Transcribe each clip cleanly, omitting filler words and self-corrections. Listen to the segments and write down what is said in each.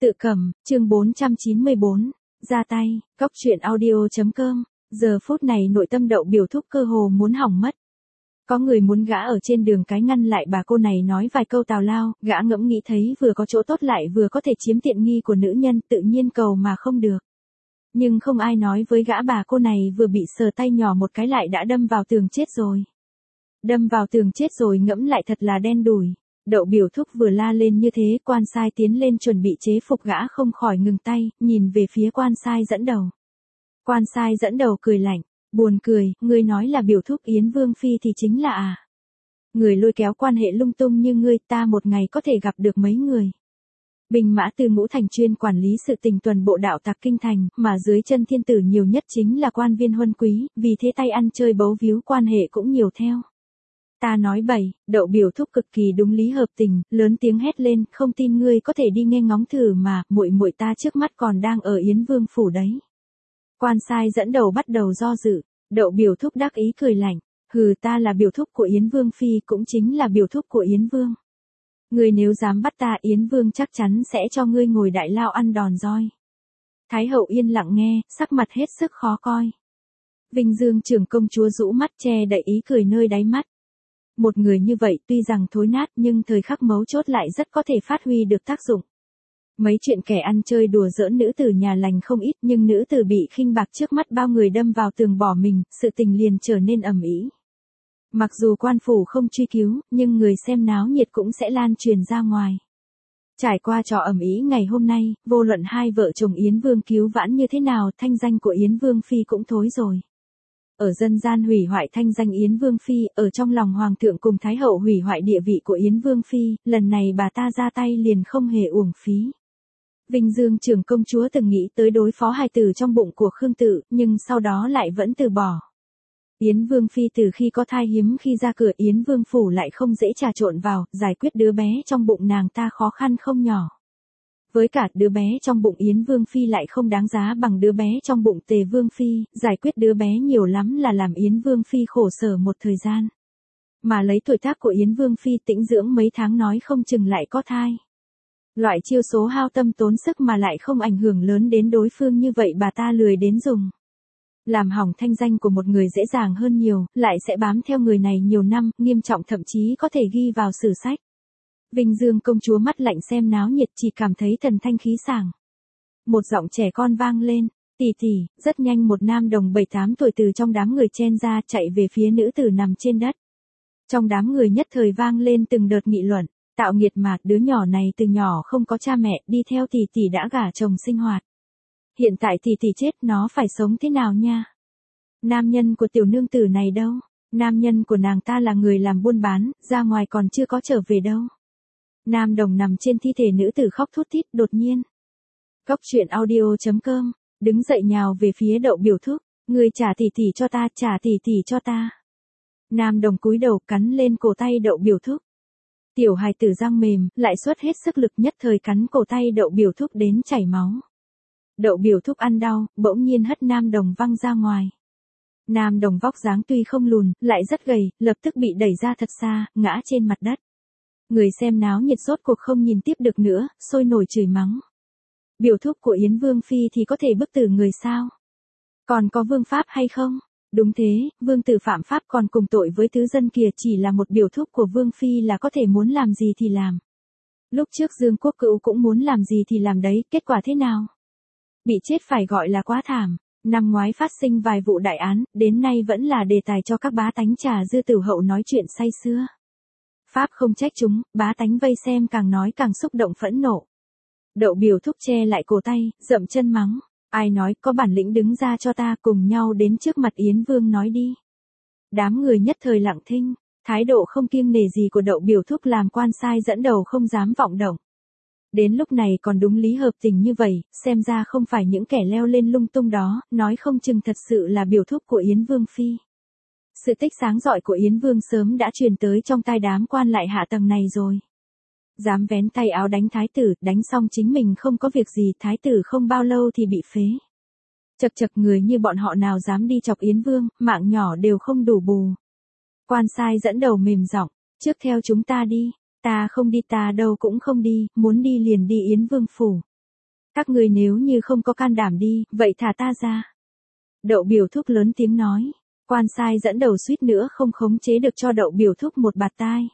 Tự cầm, chương 494, ra tay, cóc truyện audio.com, giờ phút này nội tâm Đậu Biểu Thúc cơ hồ muốn hỏng mất. Có người muốn gã ở trên đường cái ngăn lại bà cô này nói vài câu tào lao, gã ngẫm nghĩ thấy vừa có chỗ tốt lại vừa có thể chiếm tiện nghi của nữ nhân, tự nhiên cầu mà không được. Nhưng không ai nói với gã bà cô này vừa bị sờ tay nhỏ một cái lại đã đâm vào tường chết rồi. Đâm vào tường chết rồi ngẫm lại thật là đen đủi. Đậu Biểu Thúc vừa la lên như thế, quan sai tiến lên chuẩn bị chế phục gã không khỏi ngừng tay, nhìn về phía quan sai dẫn đầu. Quan sai dẫn đầu cười lạnh, buồn cười, ngươi nói là Biểu Thúc Yến Vương Phi thì chính là à. Người lôi kéo quan hệ lung tung như ngươi ta một ngày có thể gặp được mấy người. Binh mã từ Ngũ Thành chuyên quản lý sự tình tuần bộ đạo tặc kinh thành, mà dưới chân thiên tử nhiều nhất chính là quan viên huân quý, vì thế tay ăn chơi bấu víu quan hệ cũng nhiều theo. Ta nói bậy, Đậu Biểu Thúc cực kỳ đúng lý hợp tình, lớn tiếng hét lên, không tin ngươi có thể đi nghe ngóng thử mà, muội muội ta trước mắt còn đang ở Yến Vương phủ đấy. Quan sai dẫn đầu bắt đầu do dự, Đậu Biểu Thúc đắc ý cười lạnh, hừ, ta là biểu thúc của Yến Vương Phi, cũng chính là biểu thúc của Yến Vương. Ngươi nếu dám bắt ta, Yến Vương chắc chắn sẽ cho ngươi ngồi đại lao ăn đòn roi. Thái hậu yên lặng nghe, sắc mặt hết sức khó coi. Vinh Dương trưởng công chúa rũ mắt che đậy ý cười nơi đáy mắt. Một người như vậy tuy rằng thối nát nhưng thời khắc mấu chốt lại rất có thể phát huy được tác dụng. Mấy chuyện kẻ ăn chơi đùa giỡn nữ tử nhà lành không ít, nhưng nữ tử bị khinh bạc trước mắt bao người đâm vào tường bỏ mình, sự tình liền trở nên ầm ĩ. Mặc dù quan phủ không truy cứu, nhưng người xem náo nhiệt cũng sẽ lan truyền ra ngoài. Trải qua trò ầm ĩ ngày hôm nay, vô luận hai vợ chồng Yến Vương cứu vãn như thế nào, thanh danh của Yến Vương Phi cũng thối rồi. Ở dân gian hủy hoại thanh danh Yến Vương Phi, ở trong lòng Hoàng thượng cùng Thái hậu hủy hoại địa vị của Yến Vương Phi, lần này bà ta ra tay liền không hề uổng phí. Vinh Dương trưởng công chúa từng nghĩ tới đối phó hài tử trong bụng của Khương Tự, nhưng sau đó lại vẫn từ bỏ. Yến Vương Phi từ khi có thai hiếm khi ra cửa Yến Vương phủ lại không dễ trà trộn vào, giải quyết đứa bé trong bụng nàng ta khó khăn không nhỏ. Với cả đứa bé trong bụng Yến Vương Phi lại không đáng giá bằng đứa bé trong bụng Tề Vương Phi, giải quyết đứa bé nhiều lắm là làm Yến Vương Phi khổ sở một thời gian. Mà lấy tuổi tác của Yến Vương Phi tĩnh dưỡng mấy tháng nói không chừng lại có thai. Loại chiêu số hao tâm tốn sức mà lại không ảnh hưởng lớn đến đối phương như vậy bà ta lười đến dùng. Làm hỏng thanh danh của một người dễ dàng hơn nhiều, lại sẽ bám theo người này nhiều năm, nghiêm trọng thậm chí có thể ghi vào sử sách. Vinh Dương công chúa mắt lạnh xem náo nhiệt chỉ cảm thấy thần thanh khí sảng. Một giọng trẻ con vang lên, tỷ tỷ, rất nhanh một nam đồng 7-8 tuổi từ trong đám người chen ra chạy về phía nữ tử nằm trên đất. Trong đám người nhất thời vang lên từng đợt nghị luận, tạo nghiệt mà, đứa nhỏ này từ nhỏ không có cha mẹ, đi theo tỷ tỷ đã gả chồng sinh hoạt. Hiện tại tỷ tỷ chết nó phải sống thế nào nha? Nam nhân của tiểu nương tử này đâu? Nam nhân của nàng ta là người làm buôn bán, ra ngoài còn chưa có trở về đâu. Nam đồng nằm trên thi thể nữ tử khóc thút thít đột nhiên. Cóc truyện audio.com, đứng dậy nhào về phía Đậu Biểu Thúc, ngươi trả tỷ tỷ cho ta, trả tỷ tỷ cho ta. Nam đồng cúi đầu cắn lên cổ tay Đậu Biểu Thúc. Tiểu hài tử răng mềm, lại xuất hết sức lực nhất thời cắn cổ tay Đậu Biểu Thúc đến chảy máu. Đậu Biểu Thúc ăn đau, bỗng nhiên hất Nam đồng văng ra ngoài. Nam đồng vóc dáng tuy không lùn, lại rất gầy, lập tức bị đẩy ra thật xa, ngã trên mặt đất. Người xem náo nhiệt rốt cuộc không nhìn tiếp được nữa, sôi nổi chửi mắng. Biểu thúc của Yến Vương Phi thì có thể bức tử người sao? Còn có vương pháp hay không? Đúng thế, vương tử phạm pháp còn cùng tội với tứ dân kìa, chỉ là một biểu thúc của Vương Phi là có thể muốn làm gì thì làm. Lúc trước Dương Quốc Cữu cũng muốn làm gì thì làm đấy, kết quả thế nào? Bị chết phải gọi là quá thảm. Năm ngoái phát sinh vài vụ đại án, đến nay vẫn là đề tài cho các bá tánh trà dư tử hậu nói chuyện say sưa. Pháp không trách chúng, bá tánh vây xem càng nói càng xúc động phẫn nộ. Đậu Biểu Thúc che lại cổ tay, dậm chân mắng. Ai nói, có bản lĩnh đứng ra cho ta, cùng nhau đến trước mặt Yến Vương nói đi. Đám người nhất thời lặng thinh, thái độ không kiêng nể gì của Đậu Biểu Thúc làm quan sai dẫn đầu không dám vọng động. Đến lúc này còn đúng lý hợp tình như vậy, xem ra không phải những kẻ leo lên lung tung đó, nói không chừng thật sự là biểu thúc của Yến Vương Phi. Sự tích sáng rọi của Yến Vương sớm đã truyền tới trong tai đám quan lại hạ tầng này rồi. Dám vén tay áo đánh thái tử, đánh xong chính mình không có việc gì, thái tử không bao lâu thì bị phế. Chật chật, người như bọn họ nào dám đi chọc Yến Vương, mạng nhỏ đều không đủ bù. Quan sai dẫn đầu mềm giọng, trước theo chúng ta đi. Ta không đi, ta đâu cũng không đi, muốn đi liền đi Yến Vương phủ. Các ngươi nếu như không có can đảm đi, vậy thả ta ra. Đậu Biểu Thúc lớn tiếng nói. Quan sai dẫn đầu suýt nữa không khống chế được cho Đậu Biểu Thúc một bạt tai.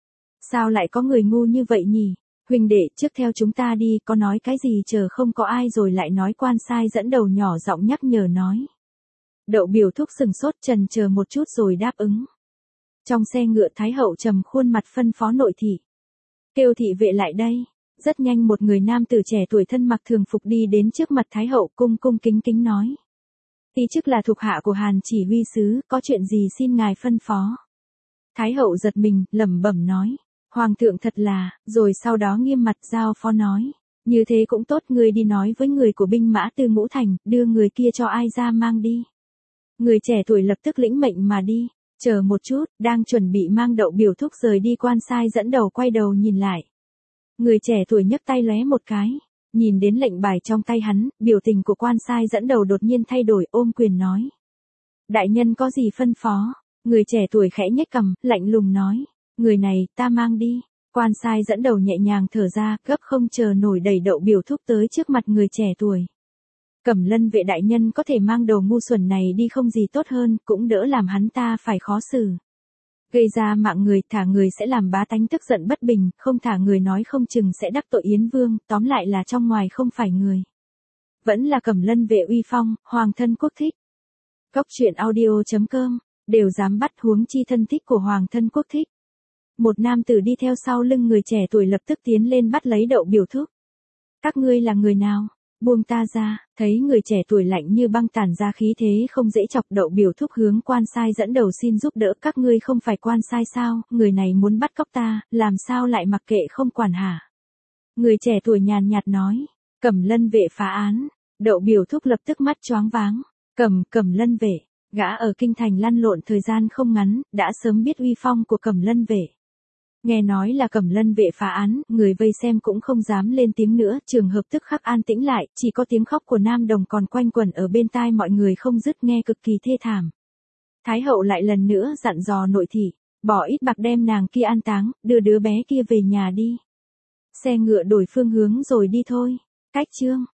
Sao lại có người ngu như vậy nhỉ? Huynh đệ, trước theo chúng ta đi, có nói cái gì chờ không có ai rồi lại nói. Quan sai dẫn đầu nhỏ giọng nhắc nhở nói. Đậu Biểu Thúc sừng sốt chần chờ một chút rồi đáp ứng. Trong xe ngựa Thái hậu trầm khuôn mặt phân phó nội thị. Kêu thị vệ lại đây. Rất nhanh một người nam tử trẻ tuổi thân mặc thường phục đi đến trước mặt Thái hậu cung cung kính kính nói. Ti chức là thuộc hạ của Hàn chỉ huy sứ, có chuyện gì xin ngài phân phó. Thái hậu giật mình, lẩm bẩm nói. Hoàng thượng thật là, rồi sau đó nghiêm mặt giao phó nói. Như thế cũng tốt, ngươi đi nói với người của binh mã từ Ngũ Thành, đưa người kia cho ai ra mang đi. Người trẻ tuổi lập tức lĩnh mệnh mà đi. Chờ một chút, đang chuẩn bị mang Đậu Biểu Thúc rời đi, quan sai dẫn đầu quay đầu nhìn lại. Người trẻ tuổi nhấc tay lóe một cái. Nhìn đến lệnh bài trong tay hắn, biểu tình của quan sai dẫn đầu đột nhiên thay đổi, ôm quyền nói. Đại nhân có gì phân phó? Người trẻ tuổi khẽ nhếch cằm, lạnh lùng nói. Người này, ta mang đi. Quan sai dẫn đầu nhẹ nhàng thở ra, gấp không chờ nổi đẩy Đậu Biểu Thúc tới trước mặt người trẻ tuổi. Cẩm Lân vệ đại nhân có thể mang đầu ngu xuẩn này đi không gì tốt hơn, cũng đỡ làm hắn ta phải khó xử. Gây ra mạng người, thả người sẽ làm bá tánh tức giận bất bình, không thả người nói không chừng sẽ đắc tội Yến Vương, tóm lại là trong ngoài không phải người. Vẫn là Cẩm Lân vệ uy phong, hoàng thân quốc thích. Góc truyện audio.com, đều dám bắt huống chi thân thích của hoàng thân quốc thích. Một nam tử đi theo sau lưng người trẻ tuổi lập tức tiến lên bắt lấy Đậu Biểu Thúc. Các ngươi là người nào? Buông ta ra, thấy người trẻ tuổi lạnh như băng tản ra khí thế không dễ chọc. Đậu Biểu Thúc hướng quan sai dẫn đầu xin giúp đỡ. Các ngươi không phải quan sai sao, người này muốn bắt cóc ta, làm sao lại mặc kệ không quản hả? Người trẻ tuổi nhàn nhạt nói, Cẩm Lân vệ phá án. Đậu Biểu Thúc lập tức mắt choáng váng. Cẩm Lân vệ, gã ở kinh thành lăn lộn thời gian không ngắn, đã sớm biết uy phong của Cẩm Lân vệ. Nghe nói là Cẩm Lân vệ phá án, người vây xem cũng không dám lên tiếng nữa, trường hợp tức khắc an tĩnh lại, chỉ có tiếng khóc của nam đồng còn quanh quẩn ở bên tai mọi người không dứt, nghe cực kỳ thê thảm. Thái hậu lại lần nữa dặn dò nội thị, bỏ ít bạc đem nàng kia an táng, đưa đứa bé kia về nhà đi. Xe ngựa đổi phương hướng rồi đi thôi. Cách chương